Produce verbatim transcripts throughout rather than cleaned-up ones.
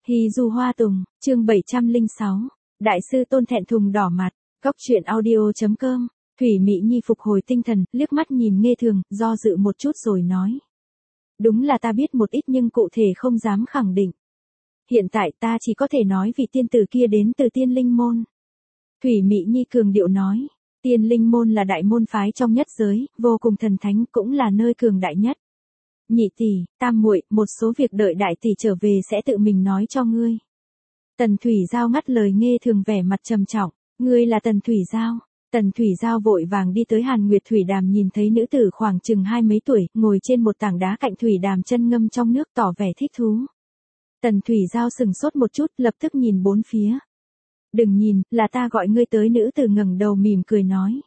Hy du hoa tùng, chương bảy trăm lẻ sáu, Đại sư Tôn thẹn thùng đỏ mặt, góc truyện audio chấm com, Thủy Mị Nhi phục hồi tinh thần, liếc mắt nhìn Nghe Thường, do dự một chút rồi nói. Đúng là ta biết một ít nhưng cụ thể không dám khẳng định. Hiện tại ta chỉ có thể nói vì tiên tử kia đến từ Tiên Linh Môn. Thủy Mị Nhi cường điệu nói, Tiên Linh Môn là đại môn phái trong nhất giới, vô cùng thần thánh, cũng là nơi cường đại nhất. Nhị tỷ, tam muội, một số việc đợi đại tỷ trở về sẽ tự mình nói cho ngươi. Tần Thủy Giao ngắt lời Nghe Thường vẻ mặt trầm trọng, ngươi là Tần Thủy Giao. Tần Thủy Giao vội vàng đi tới Hàn Nguyệt Thủy Đàm, nhìn thấy nữ tử khoảng chừng hai mấy tuổi, ngồi trên một tảng đá cạnh Thủy Đàm, chân ngâm trong nước, tỏ vẻ thích thú. Tần Thủy Giao sừng sốt một chút, lập tức nhìn bốn phía. Đừng nhìn, là ta gọi ngươi tới. Nữ tử ngẩng đầu mỉm cười nói.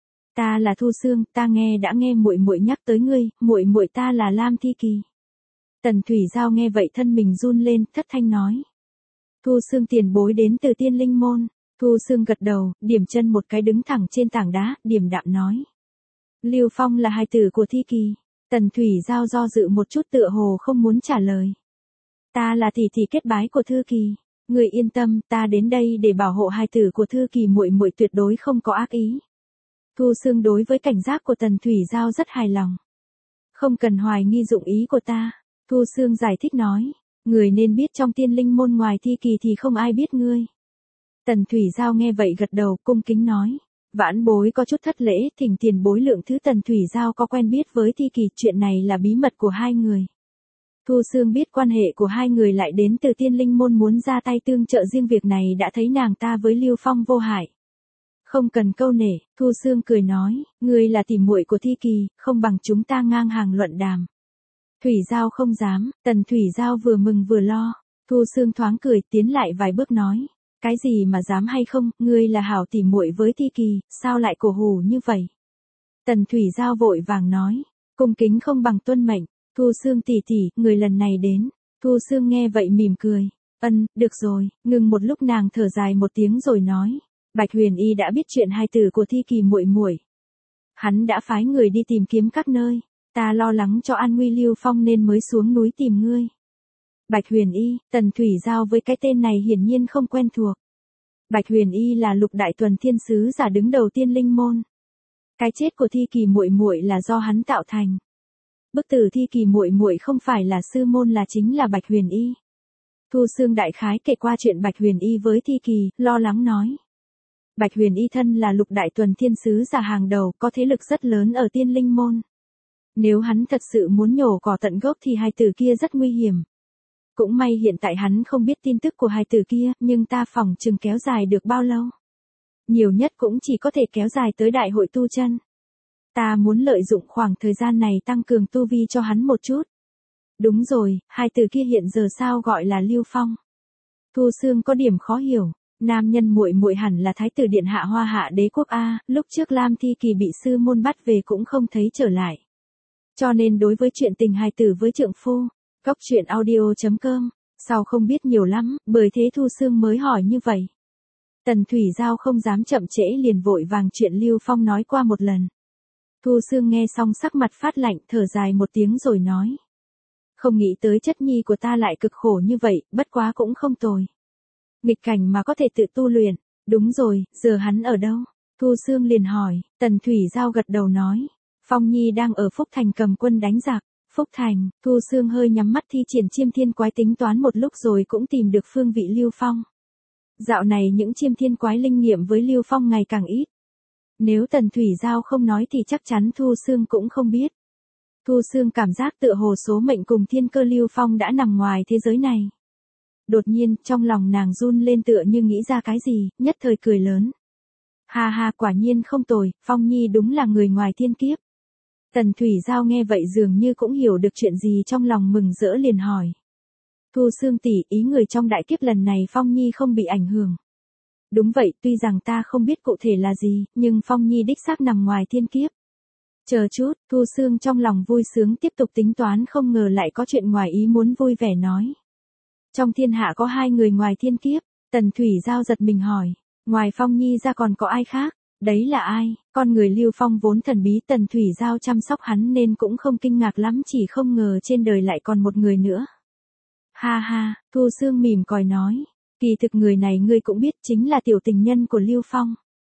Ta là Thu Sương, ta nghe đã nghe muội muội nhắc tới ngươi, muội muội ta là Lam Thi Kỳ. Tần Thủy Giao nghe vậy thân mình run lên, thất thanh nói. Thu Sương tiền bối đến từ Tiên Linh Môn. Thu Sương gật đầu, điểm chân một cái đứng thẳng trên tảng đá, điềm đạm nói. Lưu Phong là hài tử của Thi Kỳ. Tần Thủy Giao do dự một chút, tựa hồ không muốn trả lời. Ta là tỷ tỷ kết bái của Thư Kỳ. Người yên tâm, ta đến đây để bảo hộ hài tử của Thư Kỳ, muội muội tuyệt đối không có ác ý. Thu Sương đối với cảnh giác của Tần Thủy Giao rất hài lòng. Không cần hoài nghi dụng ý của ta. Thu Sương giải thích nói. Người nên biết trong Tiên Linh Môn ngoài Thi Kỳ thì không ai biết ngươi. Tần Thủy Giao nghe vậy gật đầu, cung kính nói. Vãn bối có chút thất lễ, thỉnh tiền bối lượng thứ. Tần Thủy Giao có quen biết với Thi Kỳ, chuyện này là bí mật của hai người. Thu Sương biết quan hệ của hai người lại đến từ Tiên Linh Môn, muốn ra tay tương trợ, riêng việc này đã thấy nàng ta với Lưu Phong vô hại. Không cần câu nể, Thu Sương cười nói, ngươi là tỷ muội của Thi Kỳ, không bằng chúng ta ngang hàng luận đàm. Thủy Giao không dám. Tần Thủy Giao vừa mừng vừa lo. Thu Sương thoáng cười, tiến lại vài bước nói. Cái gì mà dám hay không, ngươi là hảo tỷ muội với Thi Kỳ, sao lại cổ hủ như vậy? Tần Thủy Giao vội vàng nói, cung kính không bằng tuân mệnh. Thu Sương tỷ tỷ, người lần này đến. Thu Sương nghe vậy mỉm cười. Ân, được rồi. Ngừng một lúc nàng thở dài một tiếng rồi nói. Bạch Huyền Y đã biết chuyện hài tử của Thi Kỳ muội muội. Hắn đã phái người đi tìm kiếm các nơi. Ta lo lắng cho an nguy Lưu Phong nên mới xuống núi tìm ngươi. Bạch Huyền Y, Tần Thủy Giao với cái tên này hiển nhiên không quen thuộc. Bạch Huyền Y là Lục Đại Tuần Thiên Sứ giả đứng đầu Tiên Linh Môn. Cái chết của Thi Kỳ muội muội là do hắn tạo thành. Bức tử Thi Kỳ muội muội không phải là sư môn là chính là Bạch Huyền Y. Thu Sương đại khái kể qua chuyện Bạch Huyền Y với Thi Kỳ, lo lắng nói. Bạch Huyền Y thân là Lục Đại Tuần Thiên Sứ giả hàng đầu, có thế lực rất lớn ở Tiên Linh Môn. Nếu hắn thật sự muốn nhổ cỏ tận gốc thì hài tử kia rất nguy hiểm. Cũng may hiện tại hắn không biết tin tức của hài tử kia, nhưng ta phỏng chừng kéo dài được bao lâu. Nhiều nhất cũng chỉ có thể kéo dài tới đại hội tu chân. Ta muốn lợi dụng khoảng thời gian này tăng cường tu vi cho hắn một chút. Đúng rồi, hài tử kia hiện giờ sao gọi là Lưu Phong? Thu Sương có điểm khó hiểu. Nam nhân muội muội hẳn là Thái tử điện hạ Hoa Hạ Đế quốc a, lúc trước Lam Thi Kỳ bị sư môn bắt về cũng không thấy trở lại. Cho nên đối với chuyện tình hài tử với trượng phu, góc truyện audio chấm com, sao không biết nhiều lắm, bởi thế Thu Sương mới hỏi như vậy. Tần Thủy Giao không dám chậm trễ, liền vội vàng chuyện Lưu Phong nói qua một lần. Thu Sương nghe xong sắc mặt phát lạnh, thở dài một tiếng rồi nói. Không nghĩ tới chất nhi của ta lại cực khổ như vậy, bất quá cũng không tồi. Nghịch cảnh mà có thể tự tu luyện. Đúng rồi, giờ hắn ở đâu? Thu Sương liền hỏi. Tần Thủy Giao gật đầu nói. Phong Nhi đang ở Phúc Thành cầm quân đánh giặc. Phúc Thành. Thu Sương hơi nhắm mắt thi triển chiêm thiên quái, tính toán một lúc rồi cũng tìm được phương vị Lưu Phong. Dạo này những chiêm thiên quái linh nghiệm với Lưu Phong ngày càng ít. Nếu Tần Thủy Giao không nói thì chắc chắn Thu Sương cũng không biết. Thu Sương cảm giác tựa hồ số mệnh cùng thiên cơ Lưu Phong đã nằm ngoài thế giới này. Đột nhiên, trong lòng nàng run lên, tựa như nghĩ ra cái gì, nhất thời cười lớn. Ha ha, quả nhiên không tồi, Phong Nhi đúng là người ngoài thiên kiếp. Tần Thủy Giao nghe vậy dường như cũng hiểu được chuyện gì, trong lòng mừng rỡ liền hỏi. Thu Sương tỷ, ý người trong đại kiếp lần này Phong Nhi không bị ảnh hưởng. Đúng vậy, tuy rằng ta không biết cụ thể là gì, nhưng Phong Nhi đích xác nằm ngoài thiên kiếp. Chờ chút, Thu Sương trong lòng vui sướng tiếp tục tính toán, không ngờ lại có chuyện ngoài ý muốn, vui vẻ nói. Trong thiên hạ có hai người ngoài thiên kiếp. Tần Thủy Giao giật mình hỏi. Ngoài Phong Nhi ra còn có ai khác? Đấy là ai? Con người Lưu Phong vốn thần bí, Tần Thủy Giao chăm sóc hắn nên cũng không kinh ngạc lắm, chỉ không ngờ trên đời lại còn một người nữa. Ha ha, Thu Sương mỉm còi nói. Kỳ thực người này ngươi cũng biết chính là tiểu tình nhân của Lưu Phong.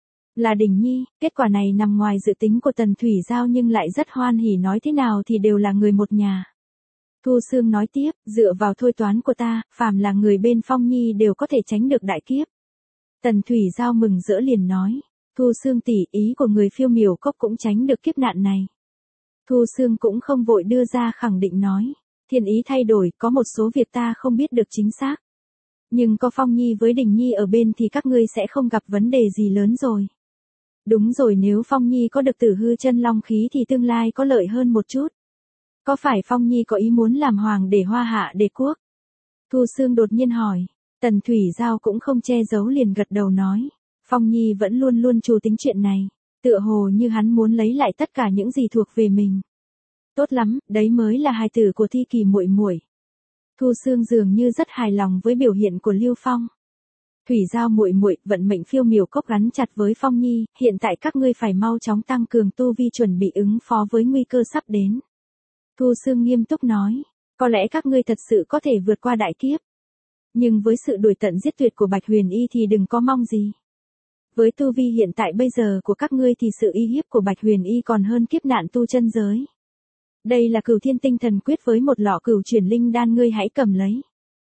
Là Đình Nhi, kết quả này nằm ngoài dự tính của Tần Thủy Giao nhưng lại rất hoan hỉ, nói thế nào thì đều là người một nhà. Thu Sương nói tiếp, dựa vào thôi toán của ta, phàm là người bên Phong Nhi đều có thể tránh được đại kiếp. Tần Thủy Giao mừng rỡ liền nói, Thu Sương tỷ, ý của người Phiêu Miểu Cốc cũng tránh được kiếp nạn này. Thu Sương cũng không vội đưa ra khẳng định nói, thiên ý thay đổi, có một số việc ta không biết được chính xác. Nhưng có Phong Nhi với Đình Nhi ở bên thì các ngươi sẽ không gặp vấn đề gì lớn rồi. Đúng rồi, nếu Phong Nhi có được Tử Hư Chân Long khí thì tương lai có lợi hơn một chút. Có phải Phong Nhi có ý muốn làm hoàng để Hoa Hạ đế quốc? Thu Sương đột nhiên hỏi. Tần Thủy Giao cũng không che giấu liền gật đầu nói. Phong Nhi vẫn luôn luôn trù tính chuyện này. Tựa hồ như hắn muốn lấy lại tất cả những gì thuộc về mình. Tốt lắm, đấy mới là hài tử của Thi Kỳ muội muội. Thu Sương dường như rất hài lòng với biểu hiện của Lưu Phong. Thủy Giao muội muội, vận mệnh Phiêu Miểu Cốc gắn chặt với Phong Nhi, hiện tại các ngươi phải mau chóng tăng cường tu vi chuẩn bị ứng phó với nguy cơ sắp đến. Thu Sương nghiêm túc nói, có lẽ các ngươi thật sự có thể vượt qua đại kiếp. Nhưng với sự đuổi tận giết tuyệt của Bạch Huyền Y thì đừng có mong gì. Với tu vi hiện tại bây giờ của các ngươi thì sự y hiếp của Bạch Huyền Y còn hơn kiếp nạn tu chân giới. Đây là Cửu Thiên Tinh Thần Quyết với một lọ Cửu Chuyển Linh Đan, ngươi hãy cầm lấy.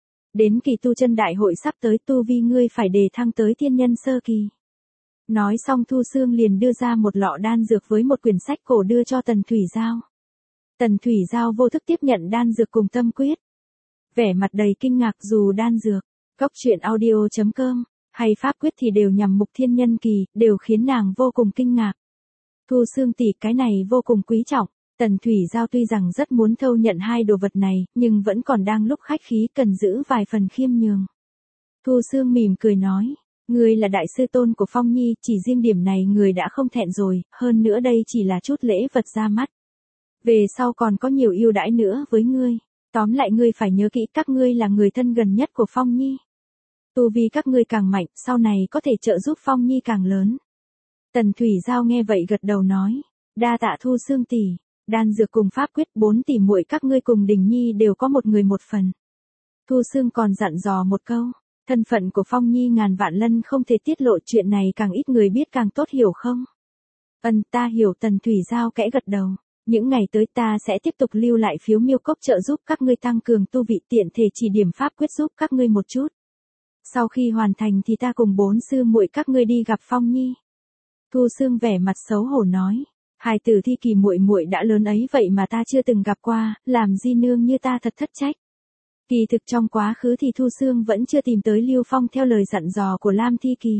Đến kỳ tu chân đại hội sắp tới, tu vi ngươi phải đề thăng tới thiên nhân sơ kỳ. Nói xong Thu Sương liền đưa ra một lọ đan dược với một quyển sách cổ đưa cho Tần Thủy Giao. Tần Thủy Giao vô thức tiếp nhận đan dược cùng tâm quyết. Vẻ mặt đầy kinh ngạc, dù đan dược, cốc truyện audio chấm com, hay pháp quyết thì đều nhằm mục thiên nhân kỳ, đều khiến nàng vô cùng kinh ngạc. Thu Sương tỷ, cái này vô cùng quý trọng. Tần Thủy Giao tuy rằng rất muốn thâu nhận hai đồ vật này, nhưng vẫn còn đang lúc khách khí, cần giữ vài phần khiêm nhường. Thu Sương mỉm cười nói, ngươi là đại sư tôn của Phong Nhi, chỉ riêng điểm này người đã không thẹn rồi, hơn nữa đây chỉ là chút lễ vật ra mắt. Về sau còn có nhiều ưu đãi nữa với ngươi, tóm lại ngươi phải nhớ kỹ, các ngươi là người thân gần nhất của Phong Nhi. Tu vi các ngươi càng mạnh, sau này có thể trợ giúp Phong Nhi càng lớn. Tần Thủy Giao nghe vậy gật đầu nói, đa tạ Thu Sương tỷ. Đan dược cùng pháp quyết, bốn tỷ muội các ngươi cùng Đình Nhi đều có một người một phần. Thu Sương còn dặn dò một câu, thân phận của Phong Nhi ngàn vạn lân không thể tiết lộ, chuyện này càng ít người biết càng tốt, hiểu không? Ân, ta hiểu. Tần Thủy Giao kẽ gật đầu. Những ngày tới ta sẽ tiếp tục lưu lại Phiếu Miêu Cốc trợ giúp các ngươi tăng cường tu vị, tiện thể chỉ điểm pháp quyết giúp các ngươi một chút. Sau khi hoàn thành thì ta cùng bốn sư muội các ngươi đi gặp Phong Nhi. Thu Sương vẻ mặt xấu hổ nói. Hài tử Thi Kỳ muội muội đã lớn ấy vậy mà ta chưa từng gặp qua, làm di nương như ta thật thất trách. Kỳ thực trong quá khứ thì Thu Sương vẫn chưa tìm tới Lưu Phong theo lời dặn dò của Lam Thi Kỳ.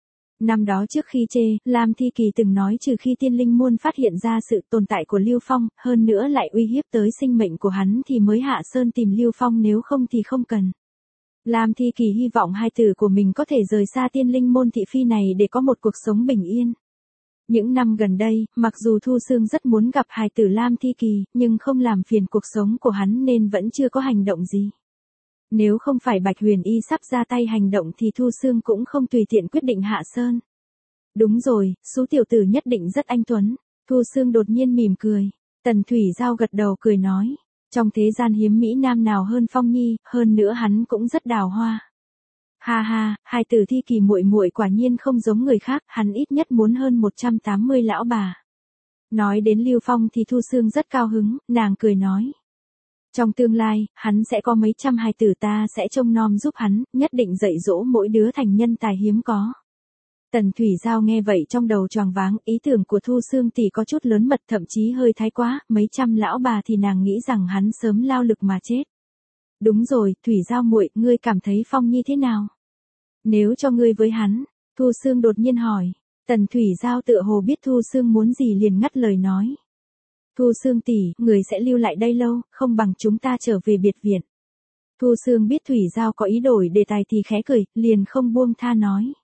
Năm đó trước khi chê, Lam Thi Kỳ từng nói trừ khi Tiên Linh Môn phát hiện ra sự tồn tại của Lưu Phong, hơn nữa lại uy hiếp tới sinh mệnh của hắn thì mới hạ sơn tìm Lưu Phong, nếu không thì không cần. Lam Thi Kỳ hy vọng hai tử của mình có thể rời xa Tiên Linh Môn thị phi này để có một cuộc sống bình yên. Những năm gần đây, mặc dù Thu Sương rất muốn gặp hài tử Lam Thi Kỳ, nhưng không làm phiền cuộc sống của hắn nên vẫn chưa có hành động gì. Nếu không phải Bạch Huyền Y sắp ra tay hành động thì Thu Sương cũng không tùy tiện quyết định hạ sơn. Đúng rồi, số tiểu tử nhất định rất anh tuấn. Thu Sương đột nhiên mỉm cười. Tần Thủy Giao gật đầu cười nói, trong thế gian hiếm mỹ nam nào hơn Phong Nhi, hơn nữa hắn cũng rất đào hoa. Ha ha, hai tử Thi Kỳ muội muội quả nhiên không giống người khác, hắn ít nhất muốn hơn một trăm tám mươi lão bà. Nói đến Lưu Phong thì Thu Sương rất cao hứng, nàng cười nói. Trong tương lai, hắn sẽ có mấy trăm hài tử, ta sẽ trông nom giúp hắn, nhất định dạy dỗ mỗi đứa thành nhân tài hiếm có. Tần Thủy Giao nghe vậy trong đầu choàng váng, ý tưởng của Thu Sương tỷ có chút lớn mật, thậm chí hơi thái quá, mấy trăm lão bà thì nàng nghĩ rằng hắn sớm lao lực mà chết. Đúng rồi, Thủy Giao muội, ngươi cảm thấy Phong Nhi thế nào? Nếu cho ngươi với hắn, Thu Sương đột nhiên hỏi. Tần Thủy Giao tựa hồ biết Thu Sương muốn gì liền ngắt lời nói. Thu Sương tỷ, người sẽ lưu lại đây lâu, không bằng chúng ta trở về biệt viện. Thu Sương biết Thủy Giao có ý đổi đề tài thì khẽ cười, liền không buông tha nói.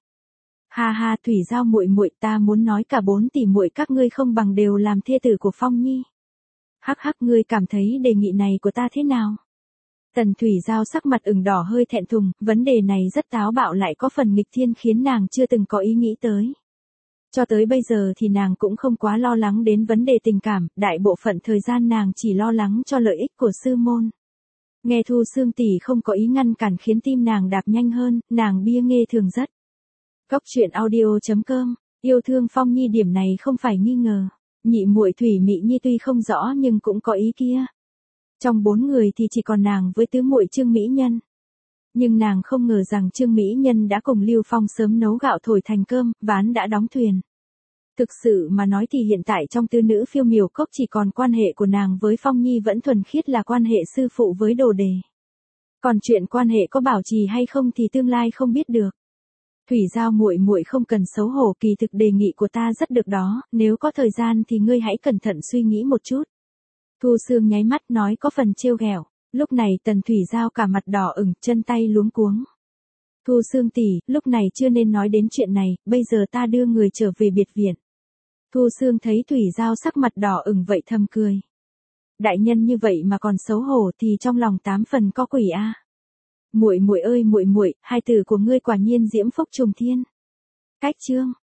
Ha ha, Thủy Giao muội muội, ta muốn nói cả bốn tỷ muội các ngươi không bằng đều làm thê tử của Phong Nhi. Hắc hắc, ngươi cảm thấy đề nghị này của ta thế nào? Tần Thủy Giao sắc mặt ửng đỏ hơi thẹn thùng, vấn đề này rất táo bạo lại có phần nghịch thiên khiến nàng chưa từng có ý nghĩ tới. Cho tới bây giờ thì nàng cũng không quá lo lắng đến vấn đề tình cảm, đại bộ phận thời gian nàng chỉ lo lắng cho lợi ích của sư môn. Nghe Thu Sương tỷ không có ý ngăn cản khiến tim nàng đạp nhanh hơn, nàng bia nghe thường rất. Cốc truyện audio.com, yêu thương Phong Nhi điểm này không phải nghi ngờ. Nhị muội Thủy Mị Nhi tuy không rõ nhưng cũng có ý kia. Trong bốn người thì chỉ còn nàng với tứ muội Trương Mỹ Nhân. Nhưng nàng không ngờ rằng Trương Mỹ Nhân đã cùng Lưu Phong sớm nấu gạo thổi thành cơm, ván đã đóng thuyền. Thực sự mà nói thì hiện tại trong tứ nữ phiêu miểu cốc chỉ còn quan hệ của nàng với Phong Nhi vẫn thuần khiết là quan hệ sư phụ với đồ đề. Còn chuyện quan hệ có bảo trì hay không thì tương lai không biết được. Thủy Giao muội muội không cần xấu hổ, kỳ thực đề nghị của ta rất được đó, nếu có thời gian thì ngươi hãy cẩn thận suy nghĩ một chút. Thu Sương nháy mắt nói có phần trêu ghẹo. Lúc này Tần Thủy Giao cả mặt đỏ ửng, chân tay luống cuống. Thu Sương tỷ, lúc này chưa nên nói đến chuyện này, bây giờ ta đưa người trở về biệt viện. Thu Sương thấy Thủy Giao sắc mặt đỏ ửng vậy thầm cười. Đại nhân như vậy mà còn xấu hổ thì trong lòng tám phần có quỷ a. À. Muội muội ơi muội muội, hai từ của ngươi quả nhiên diễm phúc trùng thiên. Cách chương